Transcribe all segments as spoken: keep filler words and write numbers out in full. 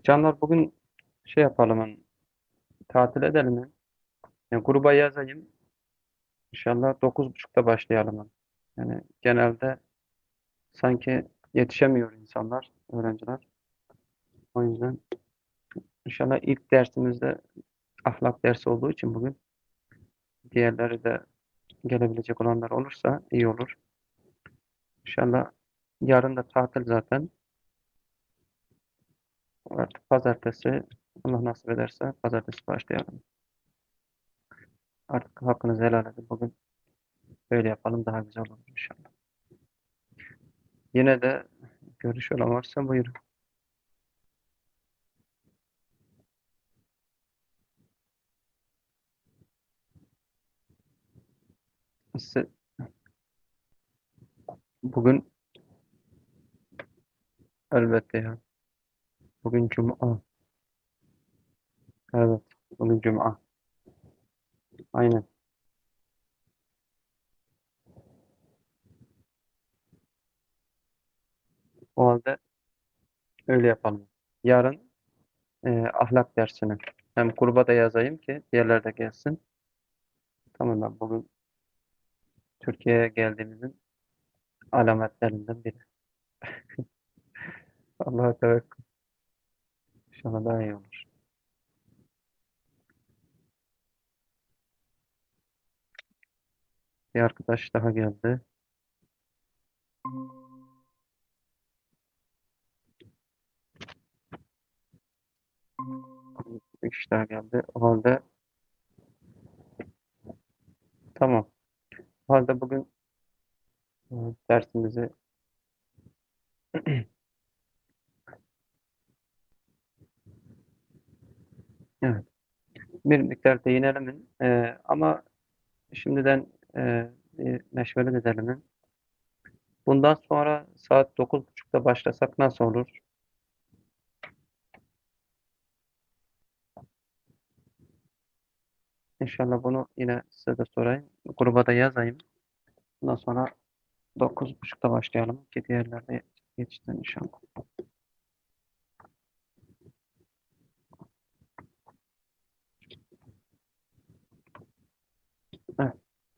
Canlar bugün şey yapalım hani, tatil edelim mi? Yani gruba yazayım. İnşallah dokuz buçukta başlayalım hani. Yani genelde sanki yetişemiyor insanlar, öğrenciler. O yüzden inşallah ilk dersimizde ahlak dersi olduğu için bugün diğerleri de gelebilecek olanlar olursa iyi olur. İnşallah yarın da tatil zaten. Artık pazartesi Allah nasip ederse pazartesi başlayalım. Artık hakkınızı helal edin. Bugün böyle yapalım daha güzel olur inşallah. Yine de görüş olan varsa buyurun. Size bugün elbette ya. Bugün Cuma. Evet. Bugün Cuma. Aynen. O halde öyle yapalım. Yarın e, ahlak dersini hem gruba da yazayım ki diğerler de gelsin. Tamam ben bugün Türkiye'ye geldiğimizin alametlerinden biri. Allah'a tevekkül. İnşallah daha iyi olur. Bir arkadaş daha geldi. Bir kişi daha geldi. O halde tamam. O halde bugün e, dersimizi evet, bir miktar değinelim. E, ama şimdiden e, bir meşvere edelim. Bundan sonra saat dokuz buçukta başlasak nasıl olur? İnşallah bunu yine size de sorayım. Gruba da yazayım. Bundan sonra dokuz buçukta başlayalım ki diğerlerde yetişsin inşallah. Evet.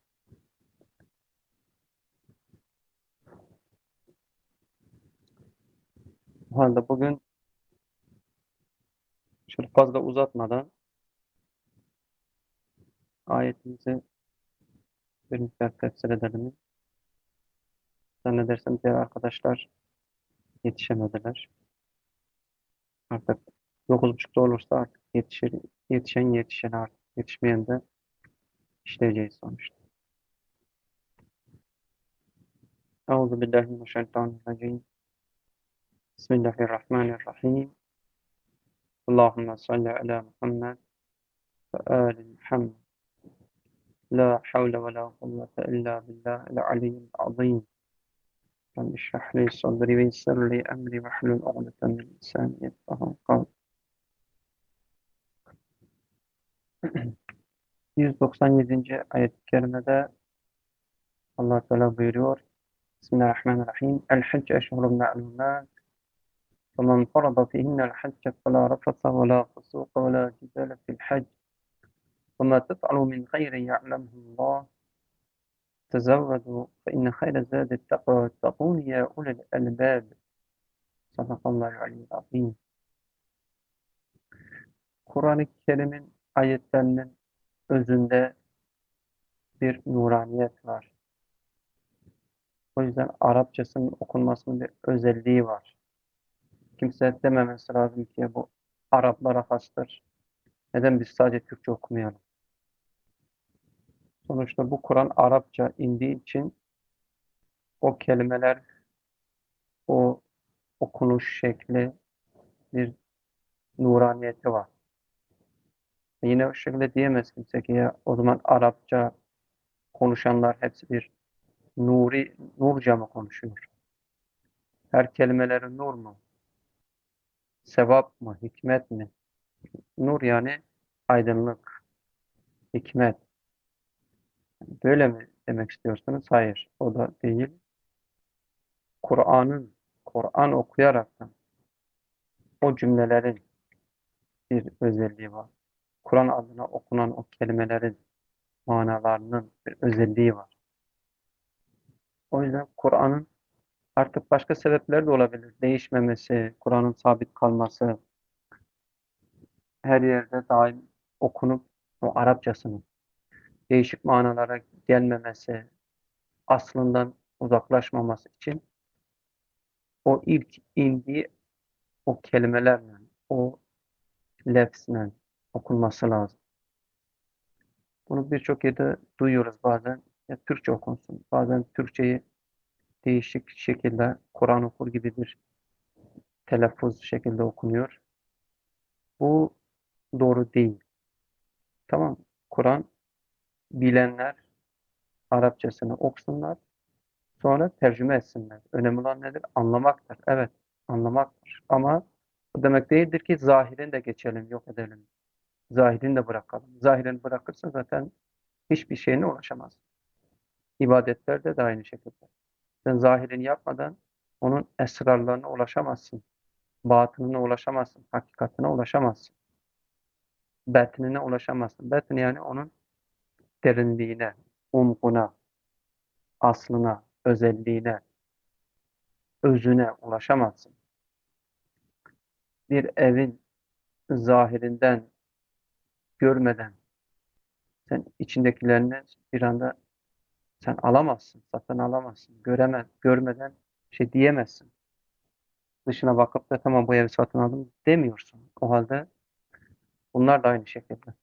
O halde bugün şöyle fazla uzatmadan ayetimizi bir miktar tefsir edelim. Zannedersem diğer arkadaşlar yetişemediler. Artık dokuz buçukta olursa artık yetişir, yetişen yetişen artık yetişmeyen de işleyeceğiz sonuçta. Euzu billahi mineşşeytanirracim. Bismillahirrahmanirrahim. Allahümme salli ala Muhammed ve ali Muhammed. La havle ve la kuvvete illa billahil aliyyil azim. Rabbi şrah li sadri ve yessir li emri ve hlul uqdeten min lisani yefkahu kavli. yüz doksan yedinci ayet-i kerimede Allah Teala buyuruyor. Bismillahirrahmanirrahim. El-hac eşhurun ma'lumat. فمن فرض فيهن الحج فلا رفث ولا فسوق ولا جدال في الحج وما تفعلوا من خير يعلمه الله تزودوا فإن خير الزاد التقوى واتقون يا أولي الألباب. Sadakallahu aleyhi azim. Kur'an-ı Kerim'in ayetlerinin özünde bir nuraniyet var. O yüzden Arapçasının okunmasının bir özelliği var. Kimse dememesi lazım ki bu Araplara hastır. Neden biz sadece Türkçe okumayalım? Sonuçta bu Kur'an Arapça indiği için o kelimeler, o okunuş şekli bir nuraniyeti var. Yine o şekilde diyemez kimse ki ya o zaman Arapça konuşanlar hepsi bir nuri, nurca mı konuşuyor? Her kelimeleri nur mu? Sevap mı? Hikmet mi? Nur yani aydınlık, hikmet. Böyle mi demek istiyorsunuz? Hayır, o da değil. Kur'an'ın, Kur'an okuyarak o cümlelerin bir özelliği var. Kur'an adına okunan o kelimelerin manalarının bir özelliği var. O yüzden Kur'an'ın artık başka sebepler de olabilir. Değişmemesi, Kur'an'ın sabit kalması, her yerde daim okunup o Arapçasının değişik manalara gelmemesi, aslından uzaklaşmaması için o ilk indiği o kelimelerle, o lefzle okunması lazım. Bunu birçok yerde duyuyoruz bazen. Ya Türkçe okunsun. Bazen Türkçeyi değişik şekilde Kur'an okur gibi bir telaffuz şekilde okunuyor. Bu doğru değil. Tamam. Kur'an bilenler Arapçasını okusunlar. Sonra tercüme etsinler. Önemli olan nedir? Anlamaktır. Evet, anlamaktır. Ama bu demek değildir ki zahirini de geçelim, yok edelim. Zahirini de bırakalım. Zahirini bırakırsa zaten hiçbir şeyine ulaşamaz. İbadetlerde de aynı şekilde. Sen zahirini yapmadan onun esrarlarına ulaşamazsın. Batınına ulaşamazsın. Hakikatine ulaşamazsın. Batınına ulaşamazsın. Batın yani onun derinliğine, umkuna, aslına, özelliğine, özüne ulaşamazsın. Bir evin zahirinden görmeden sen içindekilerini bir anda sen alamazsın, satın alamazsın. Göremez, görmeden şey diyemezsin. Dışına bakıp da tamam bu evi satın aldım demiyorsun. O halde bunlar da aynı şekilde.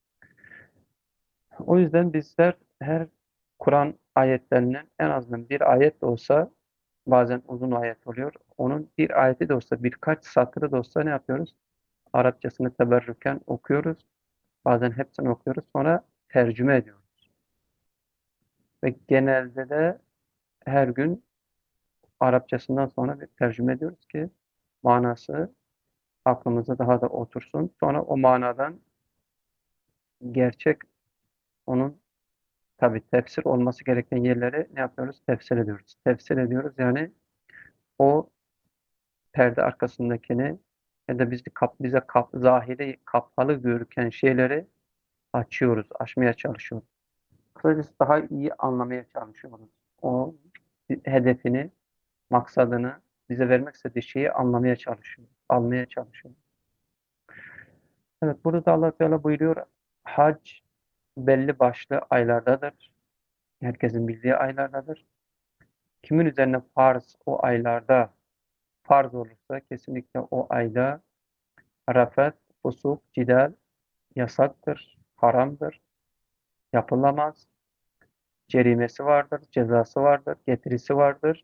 O yüzden bizler her Kur'an ayetlerinin en azından bir ayet de olsa bazen uzun ayet oluyor. Onun bir ayeti de olsa birkaç satırı da olsa ne yapıyoruz? Arapçasını teberrüken okuyoruz. Bazen hepsini okuyoruz. Sonra tercüme ediyoruz. Ve genelde de her gün Arapçasından sonra bir tercüme ediyoruz ki manası aklımıza daha da otursun. Sonra o manadan gerçek onun tabii tefsir olması gereken yerleri ne yapıyoruz? Tefsir ediyoruz. Tefsir ediyoruz yani o perde arkasındakini ya da bizi kap, bize kap, zahiri kapalı görüken şeyleri açıyoruz, açmaya çalışıyoruz. Kısacası daha iyi anlamaya çalışıyoruz. O hedefini, maksadını, bize vermek istediği şeyi anlamaya çalışıyoruz, almaya çalışıyoruz. Evet, burada da Allah Teala buyuruyor, hac belli başlı aylardadır. Herkesin bildiği aylardadır. Kimin üzerine farz o aylarda farz olursa kesinlikle o ayda rafet, fusuk, cidal yasaktır, haramdır, yapılamaz. Cerimesi vardır, cezası vardır, getirisi vardır,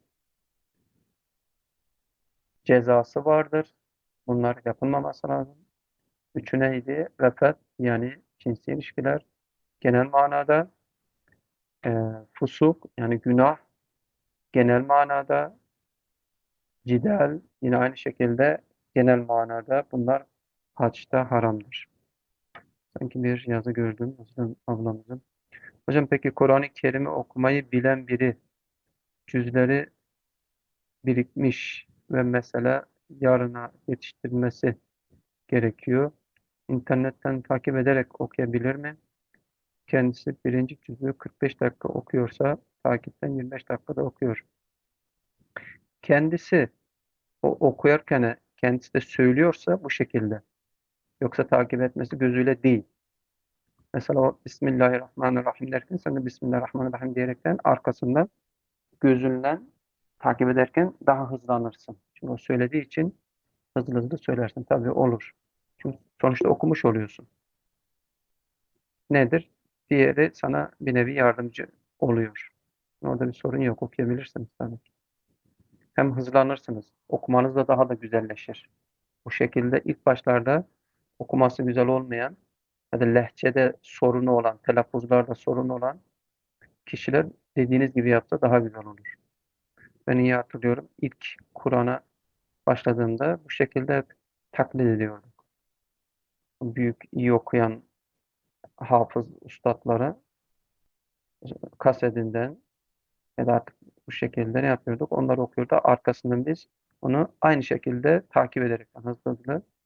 cezası vardır. Bunlar yapılmaması lazım. Üçü neydi? Rafet yani cinsi ilişkiler genel manada, e, fusuk yani günah genel manada, cidal yine aynı şekilde genel manada bunlar haçta haramdır. Sanki bir yazı gördüm Müslüm ablamızın. Hocam peki Kur'an-ı Kerim'i okumayı bilen biri cüzleri birikmiş ve mesela yarına yetiştirilmesi gerekiyor. İnternetten takip ederek okuyabilir mi? Kendisi birinci cüzü kırk beş dakika okuyorsa takipten yirmi beş dakikada okuyor. Kendisi o okuyarken kendisi de söylüyorsa bu şekilde. Yoksa takip etmesi gözüyle değil. Mesela o Bismillahirrahmanirrahim derken sen de Bismillahirrahmanirrahim diyerekten arkasından gözünden takip ederken daha hızlanırsın. Çünkü o söylediği için hızlı hızlı söylersin. Tabii olur. Çünkü sonuçta okumuş oluyorsun. Nedir? Diğeri sana bir nevi yardımcı oluyor. Orada bir sorun yok. Okuyabilirsiniz tabii. Hem hızlanırsınız. Okumanız da daha da güzelleşir. Bu şekilde ilk başlarda okuması güzel olmayan ya da lehçede sorunu olan, telaffuzlarda sorunu olan kişiler dediğiniz gibi yapsa daha güzel olur. Ben iyi hatırlıyorum. İlk Kur'an'a başladığımda bu şekilde hep taklit ediyordum. Büyük, iyi okuyan hafız üstadları kasetinden ya da artık bu şekilde ne yapıyorduk? Onlar okuyordu. Arkasından biz onu aynı şekilde takip ederek hızlı hızlı.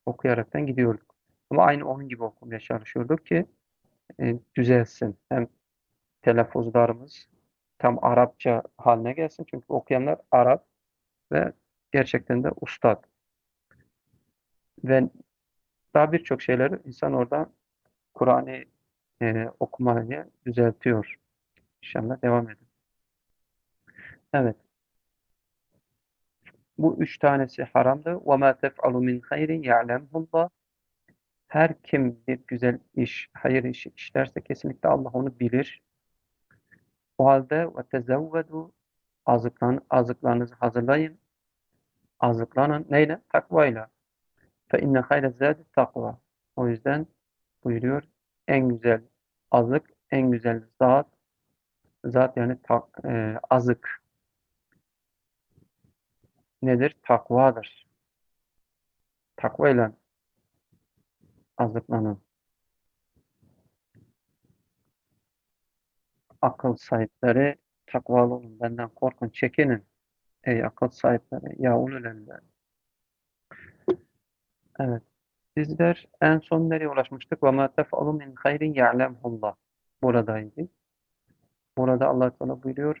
okuyaraktan gidiyorduk. Ama aynı onun gibi okumaya çalışıyorduk ki e, düzelsin. Hem telaffuzlarımız tam Arapça haline gelsin. Çünkü okuyanlar Arap ve gerçekten de ustad. Ve daha birçok şeyleri insan orada Kur'an'ı e, okumayı düzeltiyor. İnşallah devam edin. Evet. Bu üç tanesi haramdı. وَمَا تَفْعَلُ مِنْ خَيْرٍ يَعْلَمْهُ اللّٰهُ. Her kim bir güzel iş, hayır işi işlerse kesinlikle Allah onu bilir. O halde وَتَزَوَّدُوا azıklan, azıklarınızı hazırlayın. Azıklanın. Neyle? Takvayla. فَاِنَّ خَيْرَ الزَّادِ takva. O yüzden buyuruyor en güzel azık, en güzel zat, zat yani tak, e, azık nedir? Takvadır. Takvayla azıklanın. Akıl sahipleri takvalı olun. Benden korkun, çekinin. Ey akıl sahipleri. Ya ulul elbab. Evet. Bizler en son nereye ulaşmıştık? وَمَا تَفْعَلُ مِنْ خَيْرٍ يَعْلَمْهُ اللّٰهُ. Buradaydı. Burada Allah Teala buyuruyor.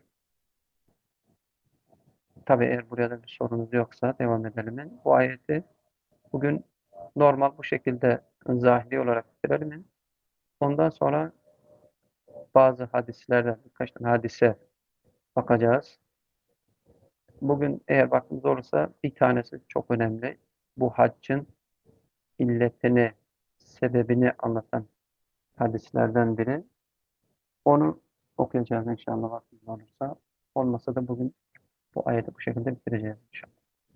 Tabi eğer burada da bir sorunuz yoksa devam edelim. Bu ayeti bugün normal bu şekilde zahiri olarak bitirelim. Ondan sonra bazı hadislerden birkaç tane hadise bakacağız. Bugün eğer vaktimiz olursa bir tanesi çok önemli. Bu haccın illetini, sebebini anlatan hadislerden biri. Onu okuyacağız inşallah vaktimiz olursa. Olmasa da bugün bu ayeti bu şekilde bitireceğiz inşallah.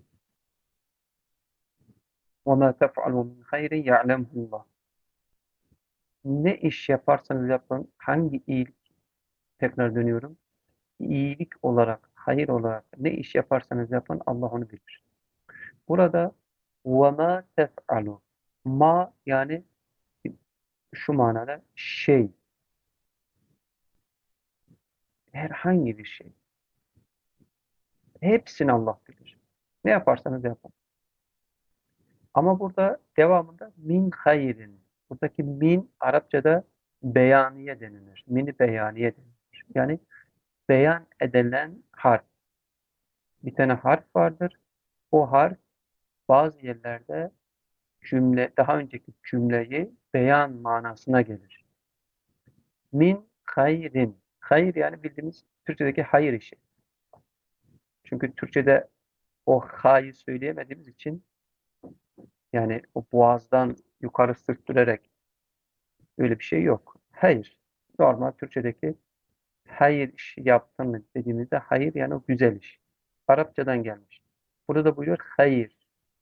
وَمَا تَفْعَلُوا مِنْ خَيْرٍ يَعْلَمْهُ اللّٰهُ. Ne iş yaparsanız yapın, hangi iyilik, tekrar dönüyorum, iyilik olarak, hayır olarak ne iş yaparsanız yapın Allah onu bilir. Burada وَمَا تَفْعَلُوا. Ma yani şu manada şey, herhangi bir şey. Hepsini Allah bilir. Ne yaparsanız yapın. Ama burada devamında min hayrin. Buradaki min Arapçada beyaniye denilir. Mini beyaniye denilir. Yani beyan edilen harf. Bir tane harf vardır. O harf bazı yerlerde cümle, daha önceki cümleyi beyan manasına gelir. Min hayrin. Hayır yani bildiğimiz Türkçedeki hayır işi. Çünkü Türkçede o ha'yı söyleyemediğimiz için yani o boğazdan yukarı sürttürerek öyle bir şey yok. Hayır. Normal Türkçedeki hayır işi yaptın mı dediğimizde hayır yani o güzel iş. Arapçadan gelmiş. Burada da buyuruyor hayır.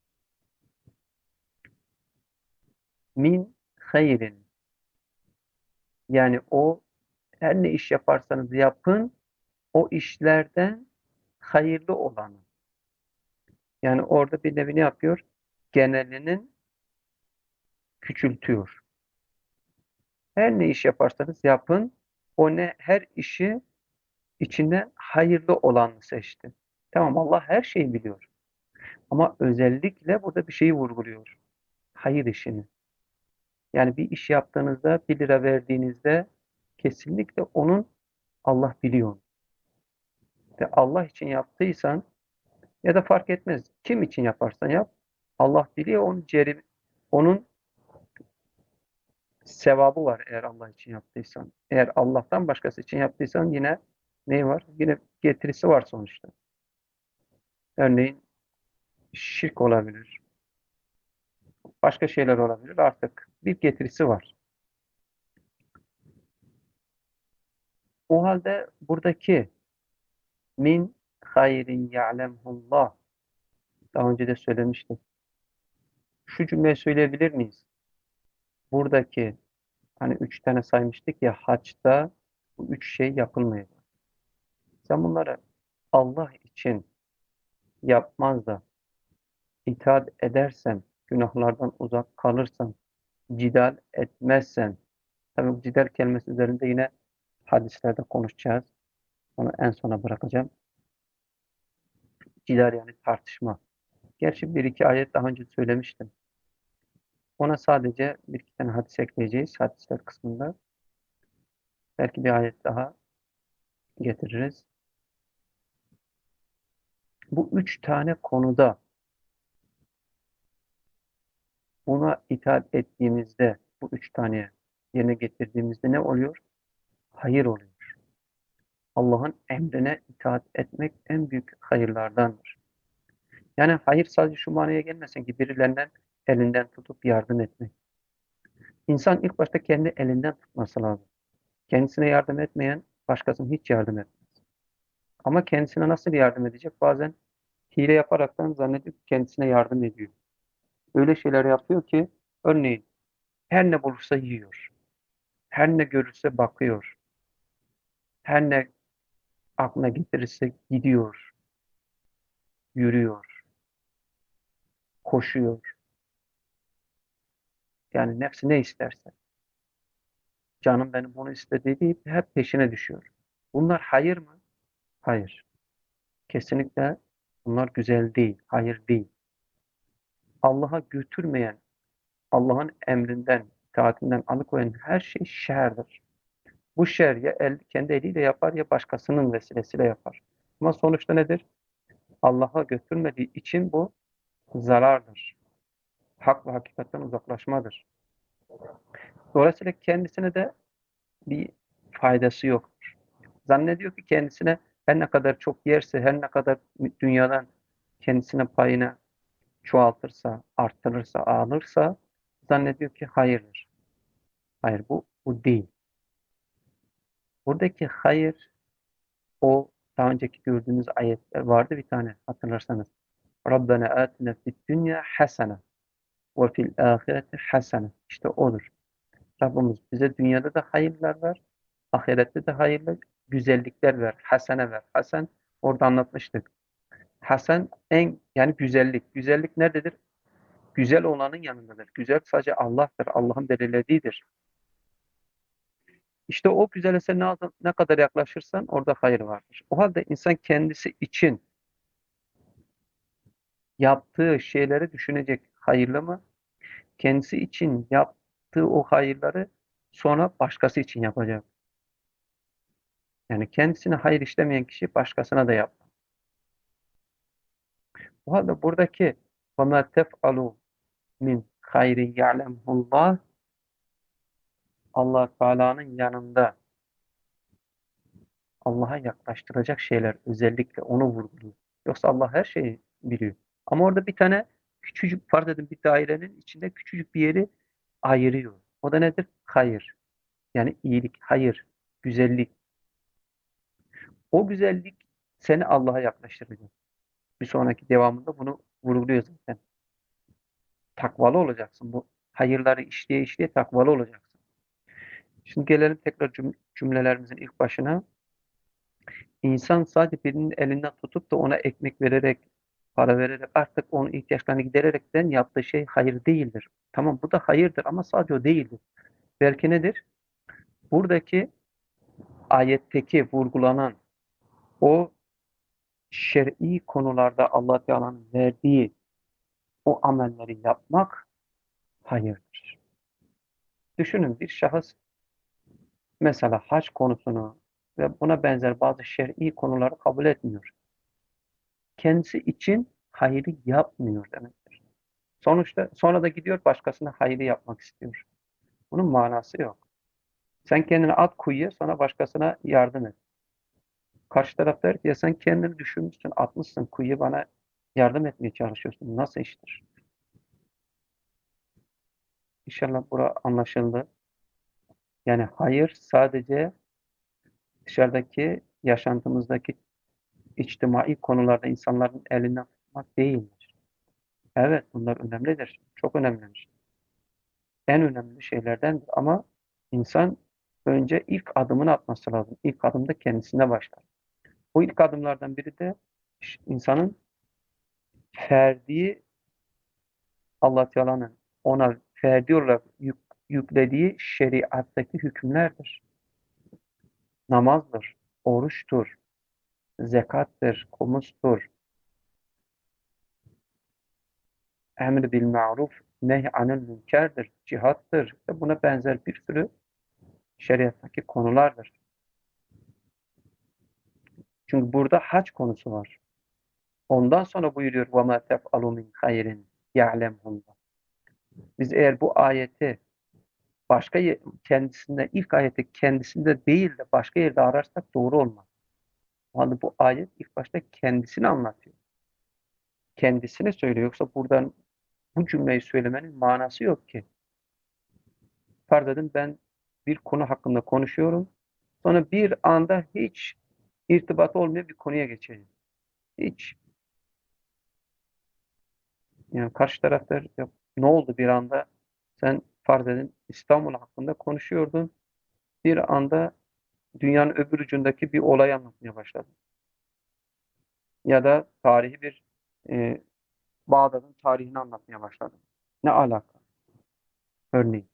Min hayrin. Yani o her ne iş yaparsanız yapın o işlerden hayırlı olanı. Yani orada bir nevi ne yapıyor? Genelinin küçültüyor. Her ne iş yaparsanız yapın o ne her işi içinden hayırlı olanı seçti. Tamam Allah her şeyi biliyor. Ama özellikle burada bir şeyi vurguluyor. Hayır işini. Yani bir iş yaptığınızda bir lira verdiğinizde kesinlikle onun Allah biliyor. Ve Allah için yaptıysan ya da fark etmez. Kim için yaparsan yap. Allah biliyor onun cerim, onun sevabı var eğer Allah için yaptıysan. Eğer Allah'tan başkası için yaptıysan yine ne var? Yine getirisi var sonuçta. Örneğin şirk olabilir. Başka şeyler olabilir. Artık bir getirisi var. O halde buradaki min hayrin ya'lemhullah daha önce de söylemiştim. Şu cümleyi söyleyebilir miyiz? Buradaki hani üç tane saymıştık ya haçta bu üç şey yapılmıyor. Sen bunları Allah için yapmaz da itaat edersen, günahlardan uzak kalırsan, cidal etmezsen, tabii bu cidal kelimesi üzerinde yine hadislerde konuşacağız. Onu en sona bırakacağım. Cidal yani tartışma. Gerçi bir iki ayet daha önce söylemiştim. Ona sadece bir iki tane hadis ekleyeceğiz. Hadisler kısmında. Belki bir ayet daha getiririz. Bu üç tane konuda buna itaat ettiğimizde, bu üç tane yerine getirdiğimizde ne oluyor? Hayır oluyor. Allah'ın emrine itaat etmek en büyük hayırlardandır. Yani hayır sadece şu manaya gelmesin ki birilerinden elinden tutup yardım etmek. İnsan ilk başta kendi elinden tutması lazım. Kendisine yardım etmeyen başkasına hiç yardım etmez. Ama kendisine nasıl yardım edecek? Bazen hile yaparaktan zannediyor ki kendisine yardım ediyor. Öyle şeyler yapıyor ki örneğin her ne bulursa yiyor. Her ne görürse bakıyor. Her ne aklına getirirse gidiyor, yürüyor, koşuyor. Yani nefsi ne isterse. Canım benim bunu istedi deyip hep peşine düşüyor. Bunlar hayır mı? Hayır. Kesinlikle bunlar güzel değil. Hayır değil. Allah'a götürmeyen, Allah'ın emrinden, itaatinden alıkoyan her şey şerdir. Bu şer ya el, kendi eliyle yapar ya başkasının vesilesiyle yapar. Ama sonuçta nedir? Allah'a götürmediği için bu zarardır. Hak ve hakikatten uzaklaşmadır. Dolayısıyla kendisine de bir faydası yoktur. Zannediyor ki kendisine her ne kadar çok yerse, her ne kadar dünyadan kendisine payını çoğaltırsa, arttırırsa, alırsa zannediyor ki hayırdır. Hayır bu, bu değil. Buradaki hayır o daha önceki gördüğümüz ayetler vardı bir tane hatırlarsanız. Rabbena atina fid dünya hasene ve fil ahireti hasene. İşte odur. Rabbimiz bize dünyada da hayırlar ver, ahirette de hayırlı güzellikler ver, hasene ver. Hasen orada anlatmıştık. Hasen en yani güzellik. Güzellik nerededir? Güzel olanın yanındadır. Güzel sadece Allah'tır. Allah'ın belirlediğidir. İşte o güzele sen ne, ne kadar yaklaşırsan orada hayır vardır. O halde insan kendisi için yaptığı şeyleri düşünecek hayırlı mı? Kendisi için yaptığı o hayırları sonra başkası için yapacak. Yani kendisine hayır işlemeyen kişi başkasına da yapar. O halde buradaki وَمَا تَفْعَلُوا min hayri ya'lemullah Allah Teala'nın yanında Allah'a yaklaştıracak şeyler özellikle onu vurguluyor. Yoksa Allah her şeyi biliyor. Ama orada bir tane küçücük farz edin bir dairenin içinde küçücük bir yeri ayırıyor. O da nedir? Hayır. Yani iyilik, hayır, güzellik. O güzellik seni Allah'a yaklaştıracak. Bir sonraki devamında bunu vurguluyor zaten. Takvalı olacaksın. Bu hayırları işleye işleye takvalı olacaksın. Şimdi gelelim tekrar cüm- cümlelerimizin ilk başına. İnsan sadece birinin elinden tutup da ona ekmek vererek, para vererek, artık onun ihtiyaçlarını gidererekten yaptığı şey hayır değildir. Tamam bu da hayırdır ama sadece o değildir. Belki nedir? Buradaki ayetteki vurgulanan o şer'i konularda Allah Teala'nın verdiği o amelleri yapmak hayırdır. Düşünün bir şahıs mesela hac konusunu ve buna benzer bazı şer'i konuları kabul etmiyor. Kendisi için hayrı yapmıyor demektir. Sonuçta sonra da gidiyor başkasına hayrı yapmak istiyor. Bunun manası yok. Sen kendini at kuyuya sonra başkasına yardım et. Karşı taraf der ki ya sen kendini düşünmüşsün atmışsın kuyuya bana yardım etmeye çalışıyorsun. Nasıl iştir? İnşallah bura anlaşıldı. Yani hayır sadece dışarıdaki yaşantımızdaki içtimai konularda insanların elinden tutmak değildir. Evet bunlar önemlidir. Çok önemlidir. En önemli şeylerdendir ama insan önce ilk adımını atması lazım. İlk adım da kendisine başlar. Bu ilk adımlardan biri de insanın ferdi Allah Teala'nın ona ferdi olarak yük, yüklediği şeriattaki hükümlerdir. Namazdır, oruçtur, zekattır, kumustur, emr bil ma'ruf, nehy anil münkerdir, cihattır ve buna benzer bir sürü şeriattaki konulardır. Çünkü burada hac konusu var. Ondan sonra buyuruyor وَمَا تَفْعَلُوا مِنْ خَيْرٍ يَعْلَمْهُ اللّٰهُ. Biz eğer bu ayeti başka ye- kendisinde, ilk ayeti kendisinde değil de başka yerde ararsak doğru olmaz. O halde bu ayet ilk başta kendisini anlatıyor. Kendisini söylüyor. Yoksa buradan bu cümleyi söylemenin manası yok ki. Farz edin ben bir konu hakkında konuşuyorum. Sonra bir anda hiç irtibatı olmayan bir konuya geçeyim. Hiç. Yani karşı tarafta ya, ne oldu bir anda? Sen farz edin İstanbul hakkında konuşuyordun. Bir anda dünyanın öbür ucundaki bir olay anlatmaya başladın. Ya da tarihi bir e, Bağdat'ın tarihini anlatmaya başladın. Ne alaka? Örneğin.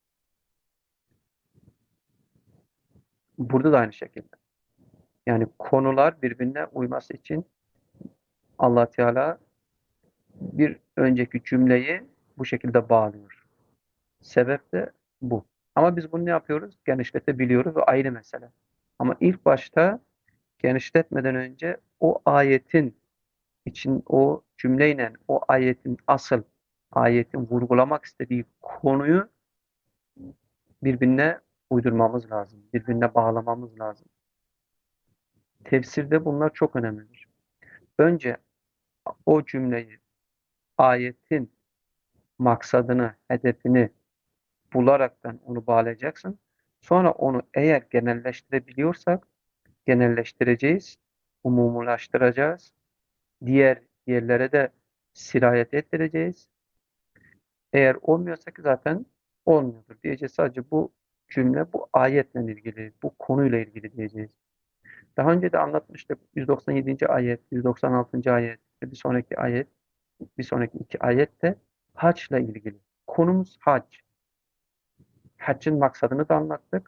Burada da aynı şekilde. Yani konular birbirine uyması için Allah Teala bir önceki cümleyi bu şekilde bağlıyor. Sebep de bu. Ama biz bunu ne yapıyoruz? Genişletebiliyoruz ve ayrı mesele. Ama ilk başta genişletmeden önce o ayetin için o cümleyle o ayetin asıl ayetin vurgulamak istediği konuyu birbirine uydurmamız lazım. Birbirine bağlamamız lazım. Tefsirde bunlar çok önemlidir. Önce o cümleyi, ayetin maksadını, hedefini bularaktan onu bağlayacaksın. Sonra onu eğer genelleştirebiliyorsak genelleştireceğiz, umumulaştıracağız. Diğer yerlere de sirayet ettireceğiz. Eğer olmuyorsa ki zaten olmuyordur diyeceğiz. Sadece bu cümle bu ayetle ilgili, bu konuyla ilgili diyeceğiz. Daha önce de anlatmıştık. yüz doksan yedinci ayet, yüz doksan altıncı ayet, bir sonraki ayet, bir sonraki iki ayet de haçla ilgili. Konumuz hac. Haccın maksadını da anlattık.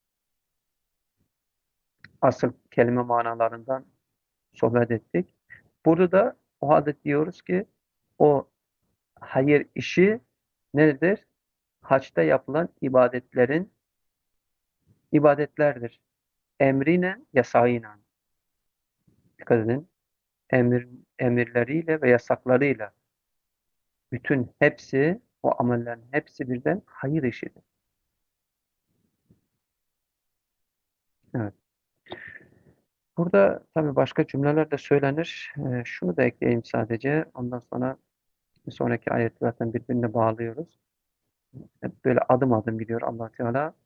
Asıl kelime manalarından sohbet ettik. Burada da o halde diyoruz ki o hayır işi nedir? Haçta yapılan ibadetlerin ibadetlerdir. Emrine, yasağıyla. Dikkat edin. Emir, emirleriyle ve yasaklarıyla. Bütün hepsi, o amellerin hepsi birden hayır işidir. Evet. Burada tabii başka cümleler de söylenir. Ee, şunu da ekleyeyim sadece. Ondan sonra bir sonraki ayet zaten birbirine bağlıyoruz. Hep böyle adım adım gidiyor Allah Teala.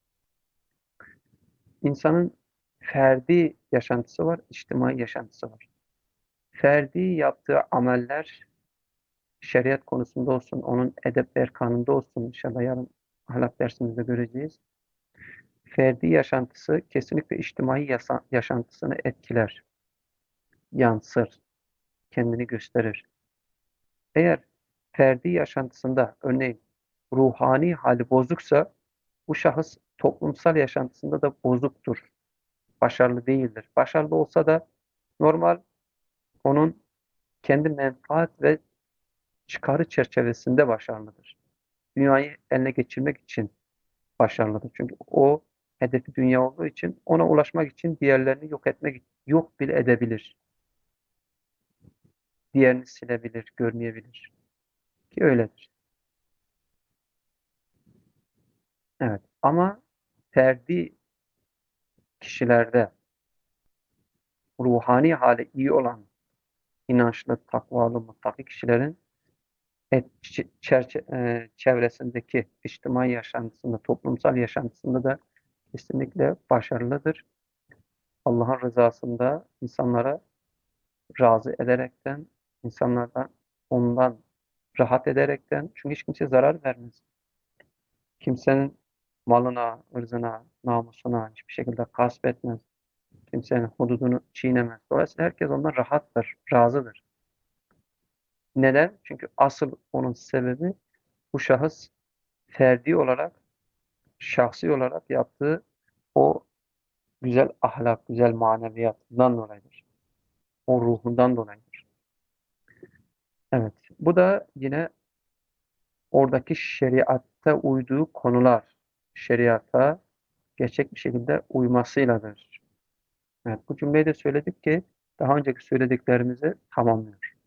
İnsanın ferdi yaşantısı var, içtimai yaşantısı var. Ferdi yaptığı ameller şeriat konusunda olsun, onun edep erkanında olsun, inşallah yarın ahlak dersimizde göreceğiz. Ferdi yaşantısı kesinlikle içtimai yasa- yaşantısını etkiler, yansır, kendini gösterir. Eğer ferdi yaşantısında örneğin ruhani hali bozuksa bu şahıs toplumsal yaşantısında da bozuktur, başarılı değildir. Başarılı olsa da normal onun kendi menfaat ve çıkarı çerçevesinde başarılıdır. Dünyayı eline geçirmek için başarılıdır. Çünkü o hedefi dünya olduğu için ona ulaşmak için diğerlerini yok etmek yok bile edebilir. Diğerini silebilir, görmeyebilir. Ki öyledir. Evet. Ama ferdi kişilerde ruhani hali iyi olan inançlı, takvalı, muttaki kişilerin et, çerçe, e, çevresindeki içtimai yaşantısında, toplumsal yaşantısında da kesinlikle başarılıdır. Allah'ın rızasında insanlara razı ederekten, insanlardan ondan rahat ederekten, çünkü hiç kimseye zarar vermez. Kimsenin malına, ırzına, namusuna hiçbir şekilde gasp etmez. Kimsenin hududunu çiğnemez. Dolayısıyla herkes ondan rahattır, razıdır. Neden? Çünkü asıl onun sebebi bu şahıs ferdi olarak, şahsi olarak yaptığı o güzel ahlak, güzel maneviyatından dolayıdır. O ruhundan dolayıdır. Evet. Bu da yine oradaki şeriatta uyduğu konular, şeriata gerçek bir şekilde uymasıyladır. Evet, bu cümleyi de söyledik ki daha önceki söylediklerimizi tamamlıyor.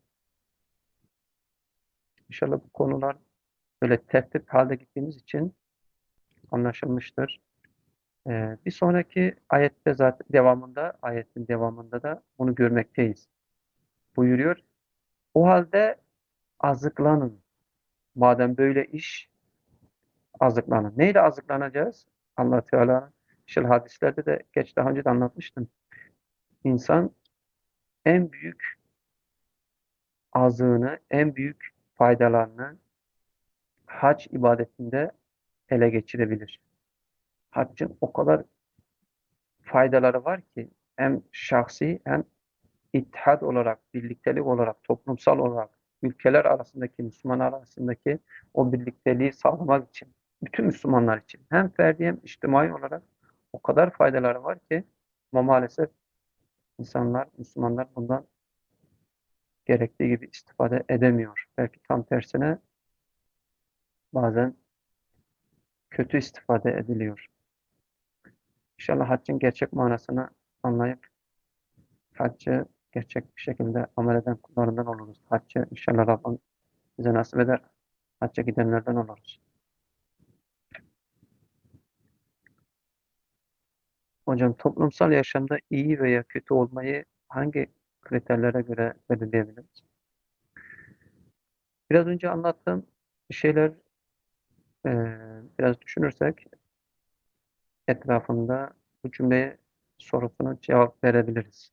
İnşallah bu konular böyle tertip halde gittiğimiz için anlaşılmıştır. Ee, bir sonraki ayette zaten devamında, ayetin devamında da bunu görmekteyiz. Buyuruyor. O halde azıklanın. Madem böyle iş, azıklanın. Neyle azıklanacağız? Allah Teala işte hadislerde de geç daha önce de anlatmıştım. İnsan en büyük azığını, en büyük faydalarını hac ibadetinde ele geçirebilir. Haccın o kadar faydaları var ki hem şahsi hem İttihad olarak, birliktelik olarak, toplumsal olarak, ülkeler arasındaki, Müslümanlar arasındaki o birlikteliği sağlamak için, bütün Müslümanlar için hem ferdi hem içtimai olarak o kadar faydaları var ki ama maalesef insanlar, Müslümanlar bundan gerektiği gibi istifade edemiyor. Belki tam tersine bazen kötü istifade ediliyor. İnşallah haccın gerçek manasını anlayıp haccı gerçek bir şekilde amel eden kullarından oluruz. Haccı inşallah Rabbim bize nasip eder. Hacca gidenlerden oluruz. Hocam toplumsal yaşamda iyi veya kötü olmayı hangi kriterlere göre belirleyebiliriz? Biraz önce anlattığım şeyler eee, biraz düşünürsek etrafında bu cümleye sorusuna cevap verebiliriz.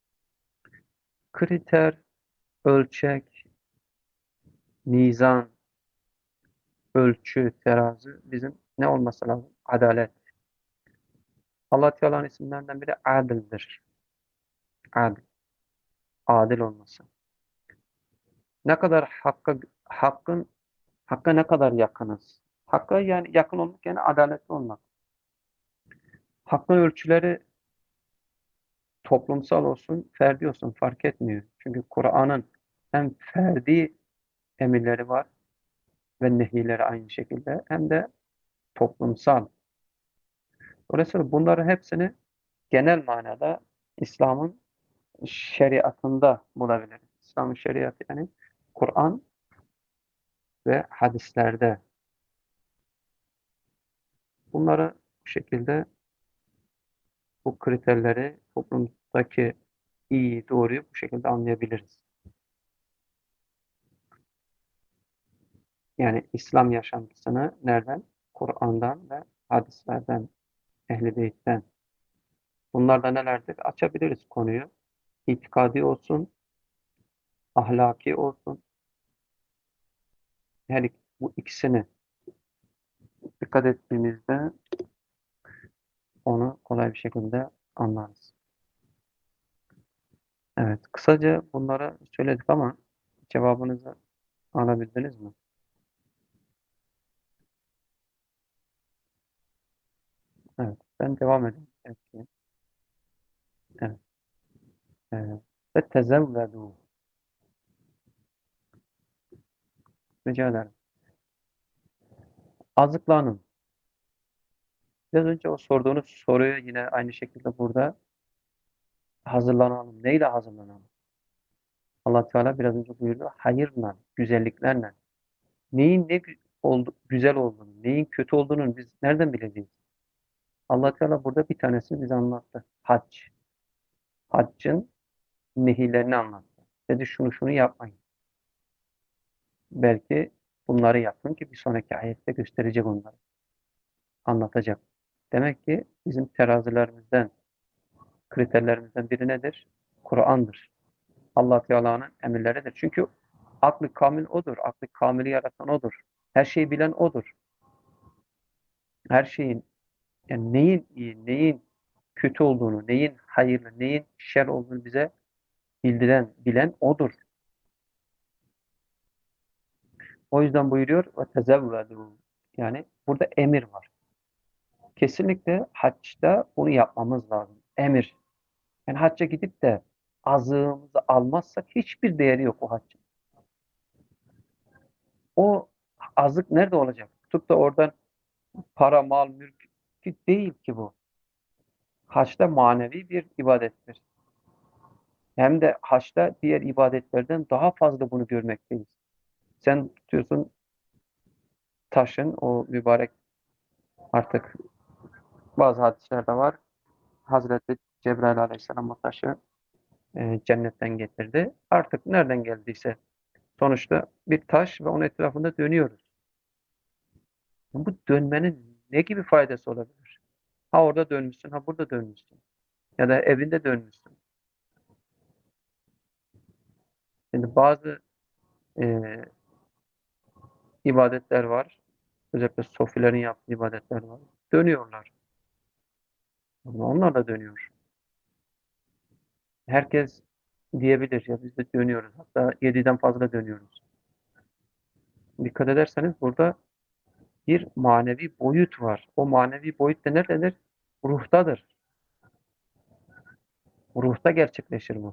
Kriter, ölçek, mizan, ölçü, terazi bizim ne olması lazım? Adalet. Allah Teala'nın isimlerinden biri adildir. Adil, adil olması. Ne kadar hakka, hakkın Hakka ne kadar yakınız? Hakka yani yakın olmak yani adaletli olmak. Hakkın ölçüleri toplumsal olsun, ferdi olsun fark etmiyor. Çünkü Kur'an'ın hem ferdi emirleri var ve nehileri aynı şekilde hem de toplumsal. Dolayısıyla bunların hepsini genel manada İslam'ın şeriatında bulabiliriz. İslam'ın şeriatı yani Kur'an ve hadislerde. Bunları bu şekilde bu kriterleri toplumdaki iyi, doğruyu bu şekilde anlayabiliriz. Yani İslam yaşantısını nereden? Kur'an'dan ve hadislerden, Ehl-i Beyt'ten. Bunlar da nelerdir? Açabiliriz konuyu. İtikadi olsun, ahlaki olsun. Her ik- bu ikisini dikkat ettiğimizde onu kolay bir şekilde anlarız. Evet, kısaca bunları söyledik ama cevabınızı alabildiniz mi? Evet, ben devam edeyim. Evet, evet. evet. Ve tezevvedu. Rica ederim. Azıklanın. Biraz önce o sorduğunuz soruyu yine aynı şekilde burada hazırlanalım. Neyle hazırlanalım? Allah Teala biraz önce buyurdu. Hayırla, güzelliklerle. Neyin ne gü- oldu, güzel olduğunu, neyin kötü olduğunu biz nereden bileceğiz? Allah Teala burada bir tanesini bize anlattı. Hac. Haccın nehirlerini anlattı. Dedi şunu şunu yapmayın. Belki bunları yapın ki bir sonraki ayette gösterecek onları. Anlatacak. Demek ki bizim terazilerimizden, kriterlerimizden biri nedir? Kur'an'dır. Allah Teala'nın emirleridir. Çünkü aklı kamil odur. Aklı kamili yaratan odur. Her şeyi bilen odur. Her şeyin yani neyin iyi, neyin kötü olduğunu, neyin hayırlı, neyin şer olduğunu bize bildiren, bilen odur. O yüzden buyuruyor ve tezevvedu. Yani burada emir var. Kesinlikle haçta bunu yapmamız lazım. Emir. Yani hacca gidip de azığımızı almazsak hiçbir değeri yok o haccın. O azık nerede olacak? Tutup da oradan para, mal, mülk değil ki bu. Haç da manevi bir ibadettir. Hem de haçta diğer ibadetlerden daha fazla bunu görmekteyiz. Sen tutuyorsun taşın o mübarek artık bazı hadislerde var. Hazreti Cebrail Aleyhisselam o taşı e, cennetten getirdi. Artık nereden geldiyse sonuçta bir taş ve onun etrafında dönüyoruz. Bu dönmenin ne gibi faydası olabilir? Ha orada dönmüşsün, ha burada dönmüşsün. Ya da evinde dönmüşsün. Şimdi bazı e, ibadetler var. Özellikle sofilerin yaptığı ibadetler var. Dönüyorlar. Ama onlar da dönüyor. Herkes diyebilir ya biz de dönüyoruz. Hatta yediden fazla dönüyoruz. Dikkat ederseniz burada bir manevi boyut var. O manevi boyut da nerededir? Ruhtadır. Ruhta gerçekleşir bu.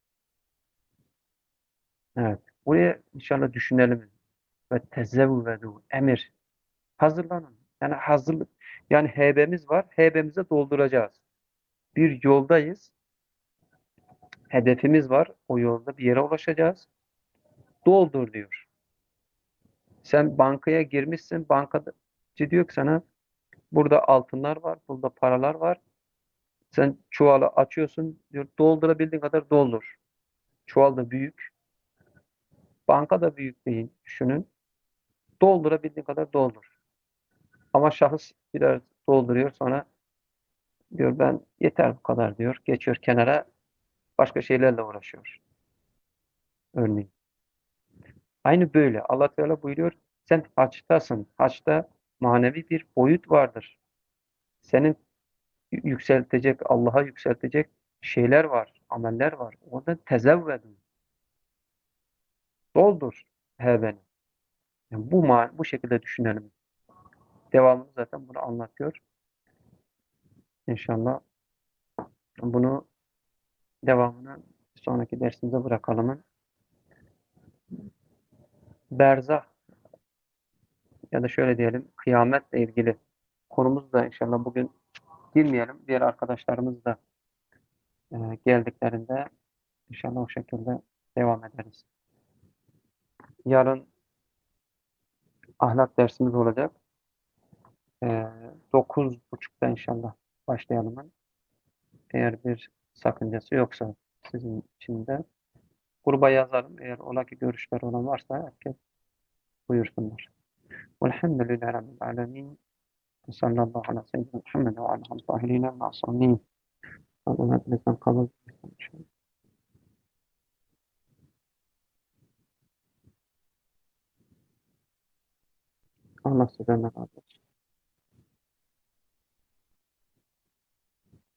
Evet. Buraya inşallah düşünelim. Ve tezevvedu emir. Hazırlanın. Yani hazırlık. Yani heybemiz var. Heybemize dolduracağız. Bir yoldayız. Hedefimiz var. O yolda bir yere ulaşacağız. Doldur diyor. Sen bankaya girmişsin. Bankacı diyor ki sana burada altınlar var. Burada paralar var. Sen çuvalı açıyorsun diyor. Doldurabildiğin kadar doldur. Çuval da büyük. Banka da büyük değil. Düşünün. Doldurabildiğin kadar doldur. Ama şahıs biraz dolduruyor. Sonra diyor ben yeter bu kadar diyor. Geçiyor kenara. Başka şeylerle uğraşıyor. Örneğin. Aynı böyle. Allah Teala buyuruyor. Sen haçtasın. Haçta manevi bir boyut vardır. Senin yükseltecek, Allah'a yükseltecek şeyler var, ameller var. Orada tezevvedin. Doldur heveni. Yani bu ma bu şekilde düşünelim. Devamını zaten bunu anlatıyor. İnşallah bunu devamını sonraki dersimize bırakalım. Berzah ya da şöyle diyelim kıyametle ilgili konumuz da inşallah bugün girmeyelim. Diğer arkadaşlarımız da e, geldiklerinde inşallah o şekilde devam ederiz. Yarın ahlak dersimiz olacak. E, dokuz buçukta inşallah başlayalım. Eğer bir sakıncası yoksa sizin için de gruba yazalım. Eğer ola ki görüşler olan varsa herkes buyursunlar. Velhamdülillahi Rabbil Alemin. Sallallahu ala seyyidina Muhammed ve ala alihi tahirine ma'asumin. Allah hepimizden kabul etsin. Allah sizden razı olsun.